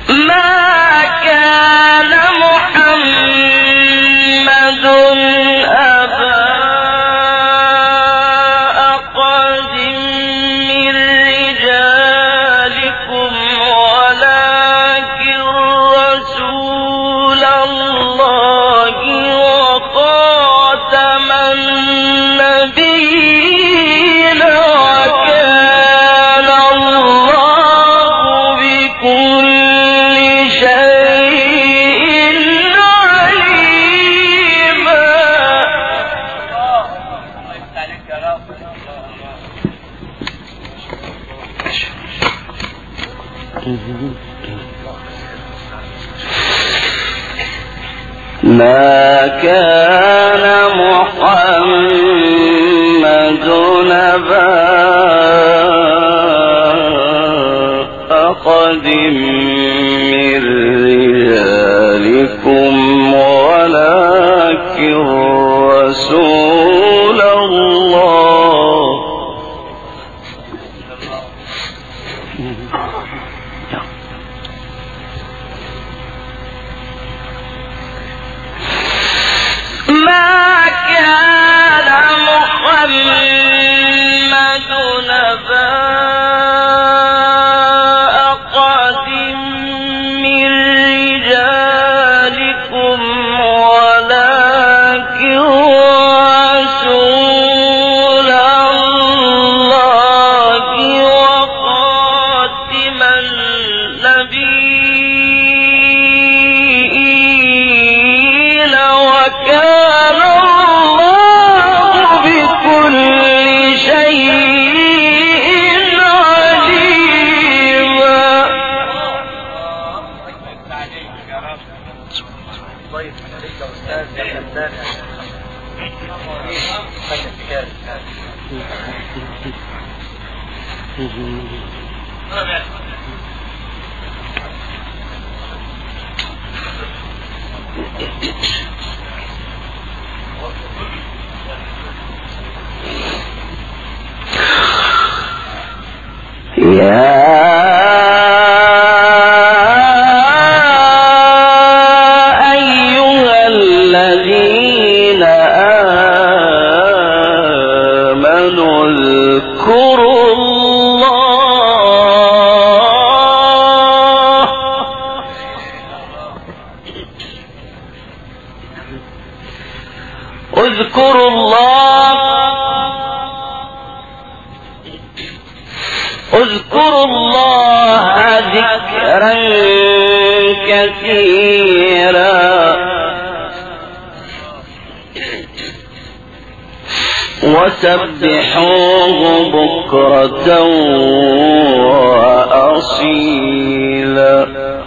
ما كان محمد أبا أحد من رجالكم ولكن رسول الله. ما كان محمد أبا أحد من رجالكم ولكن رسول الله وخاتم النبيين وكان الله بكل شيء عليما. يا أيها الذين آمنوا اذكروا الله اذكروا الله ذكرا كثيرا وسبحوه بكرة وأصيلا.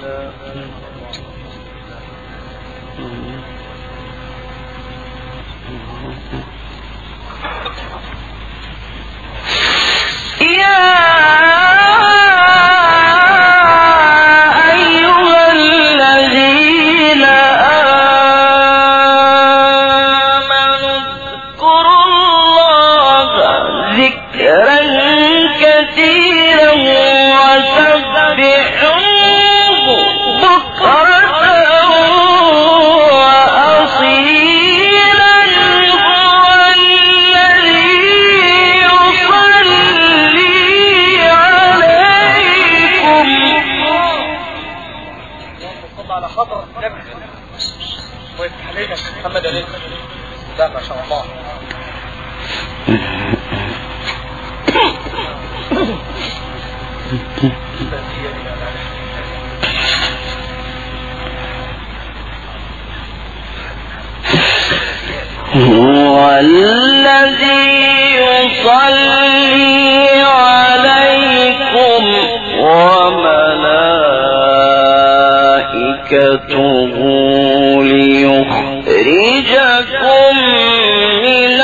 محمد عليه لا ما شاء الله. هو الذي يصلي عليكم وملائكته ليخرجكم من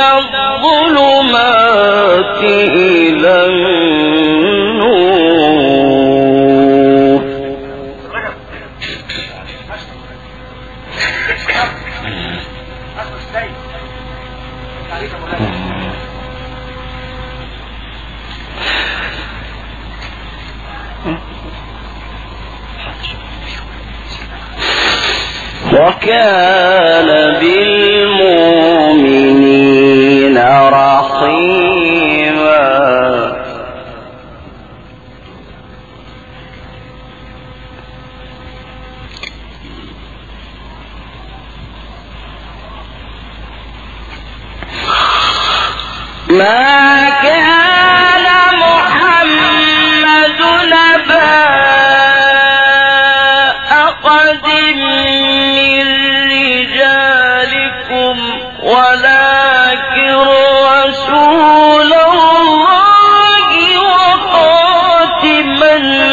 الظلمات إلى النور. وكان بالمؤمنين رحيما. ما كان محمد نبا أحد من رجالكم ولكن رسول الله وخاتم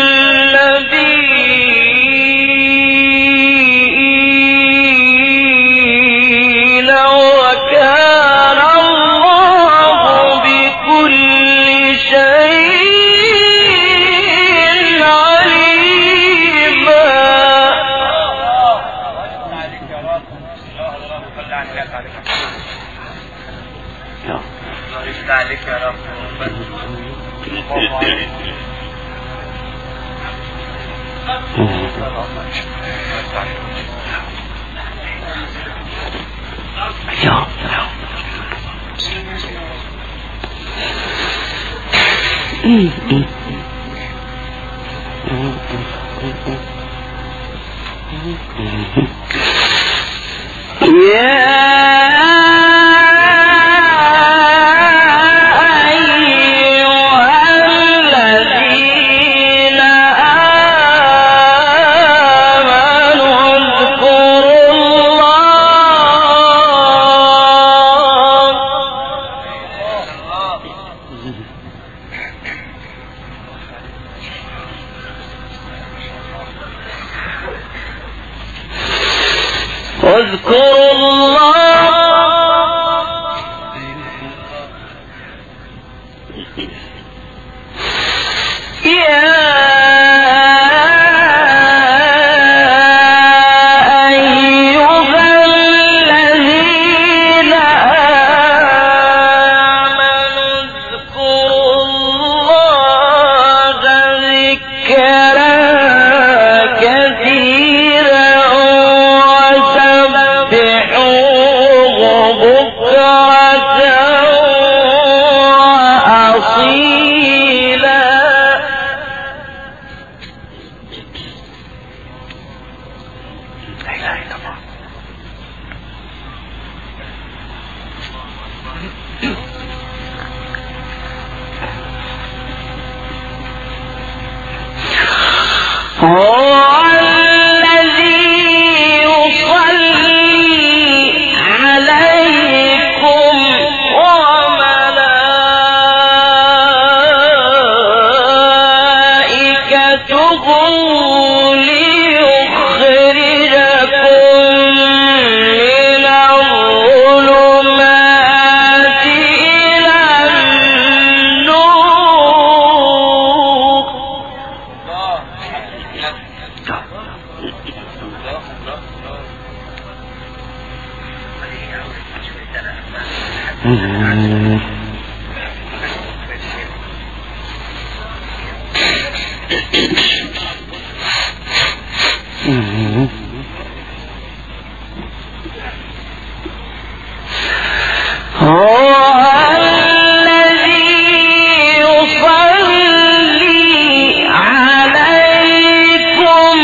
النبيين وكان الله بكل شيء عليما. عليك يا رب. واذكروا الله يا أيها الذين آمنوا اذكروا الله ذكرا كثيرا وسبحوه بكرة وأصيلا. لا إله إلا الله. هو الذي يصلي عليكم وملائكته ليخرجكم من الظلمات إلى النور. هو الذي يصلي عليكم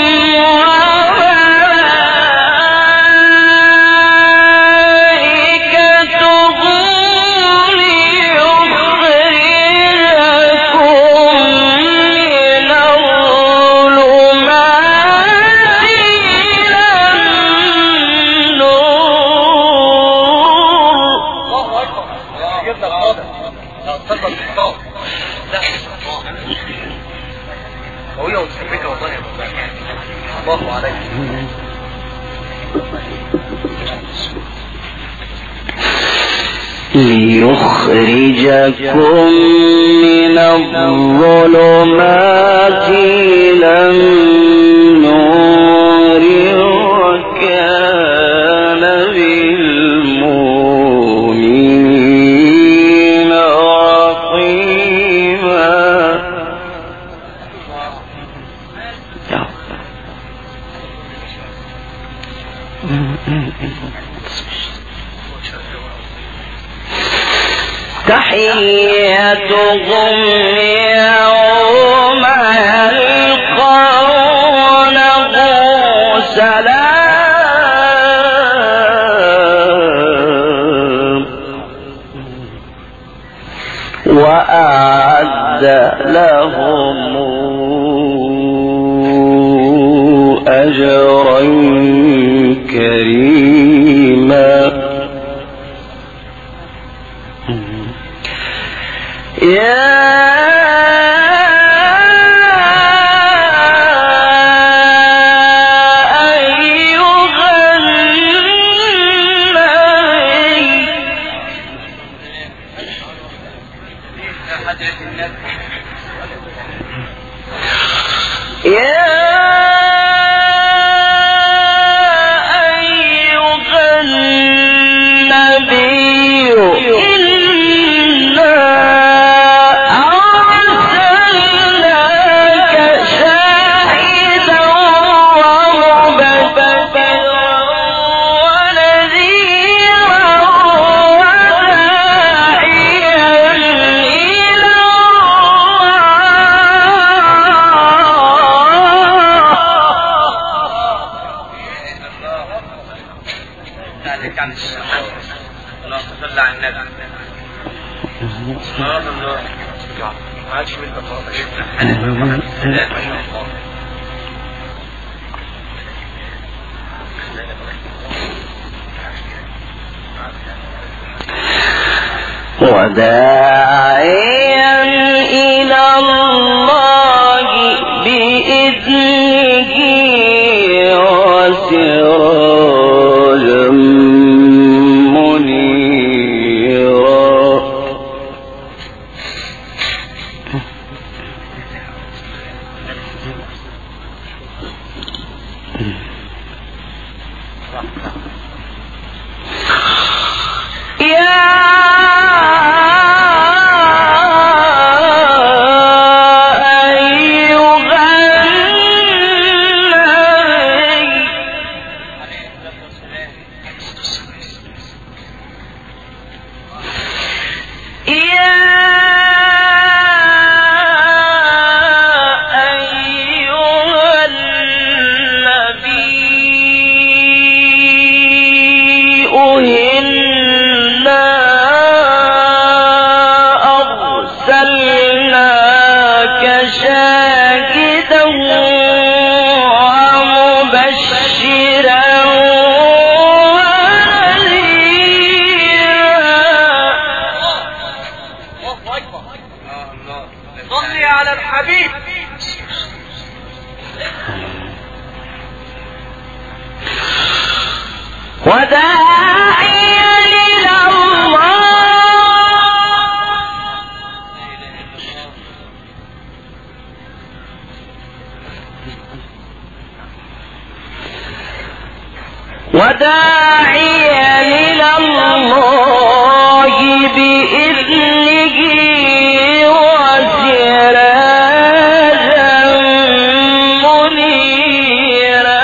وملائكته ليخرجكم من الظلمات إلى الله عليك. ليخرجكم من الظلمات إلى النور وكان بالمؤمنين رحيما. تحيتهم يوم يلقونه سلام وأعد لهم أجرا كريما وداعيا إلى الله بإذنه وسراجا منيرا وداعيا إلى الله بإذنه وسراجا منيرا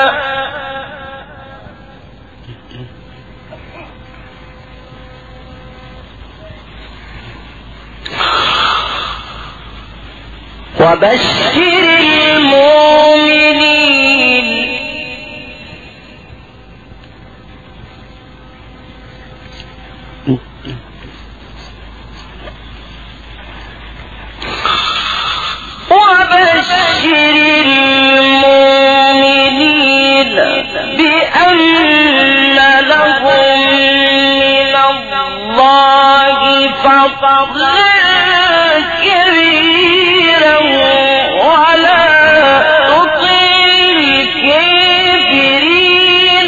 وبشر المؤمنين بأن لهم من الله فضلا كبيرا ولا تطع الكافرين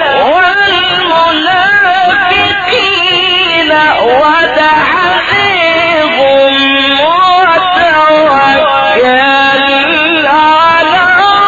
والمنافقين ودعهم وتوكل على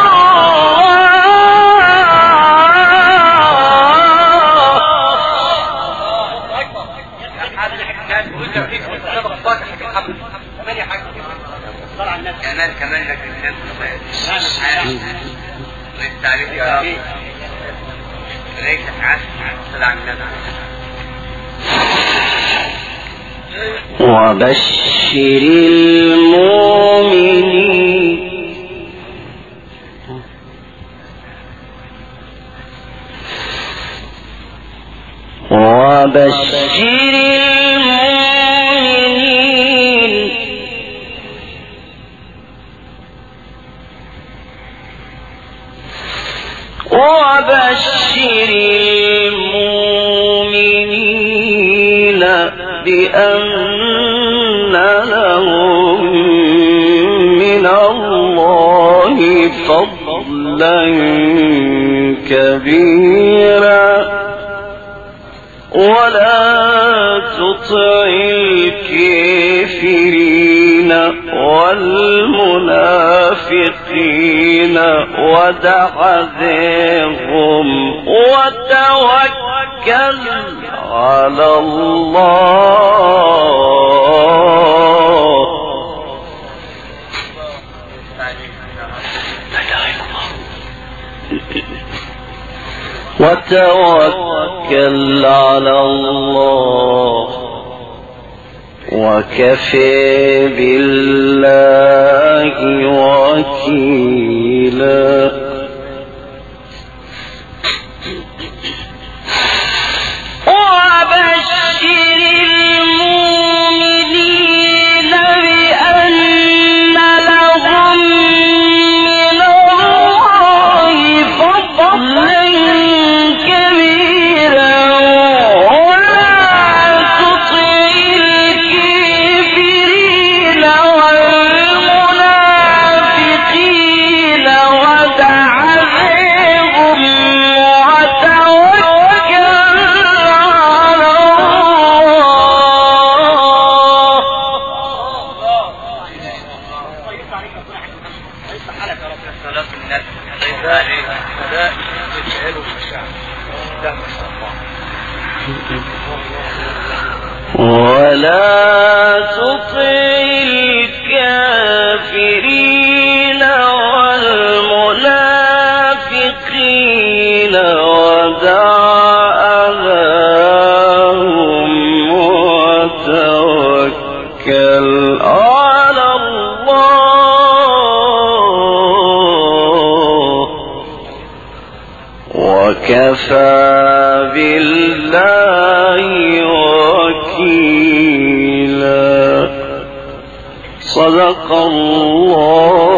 كمان لك الناس والتعريف يا رب وبشر المؤمنين بأن لهم من الله فضلا كبيرا ولا تطع الكافرين والمنافقين ودع ذرهم وتوكل على الله وتوكل على الله وكفى بالله وكيلا ولا تطع الكافرين والمنافقين ودع أذاهم وتوكل على الله وكفى بالله وكيلا صدق الله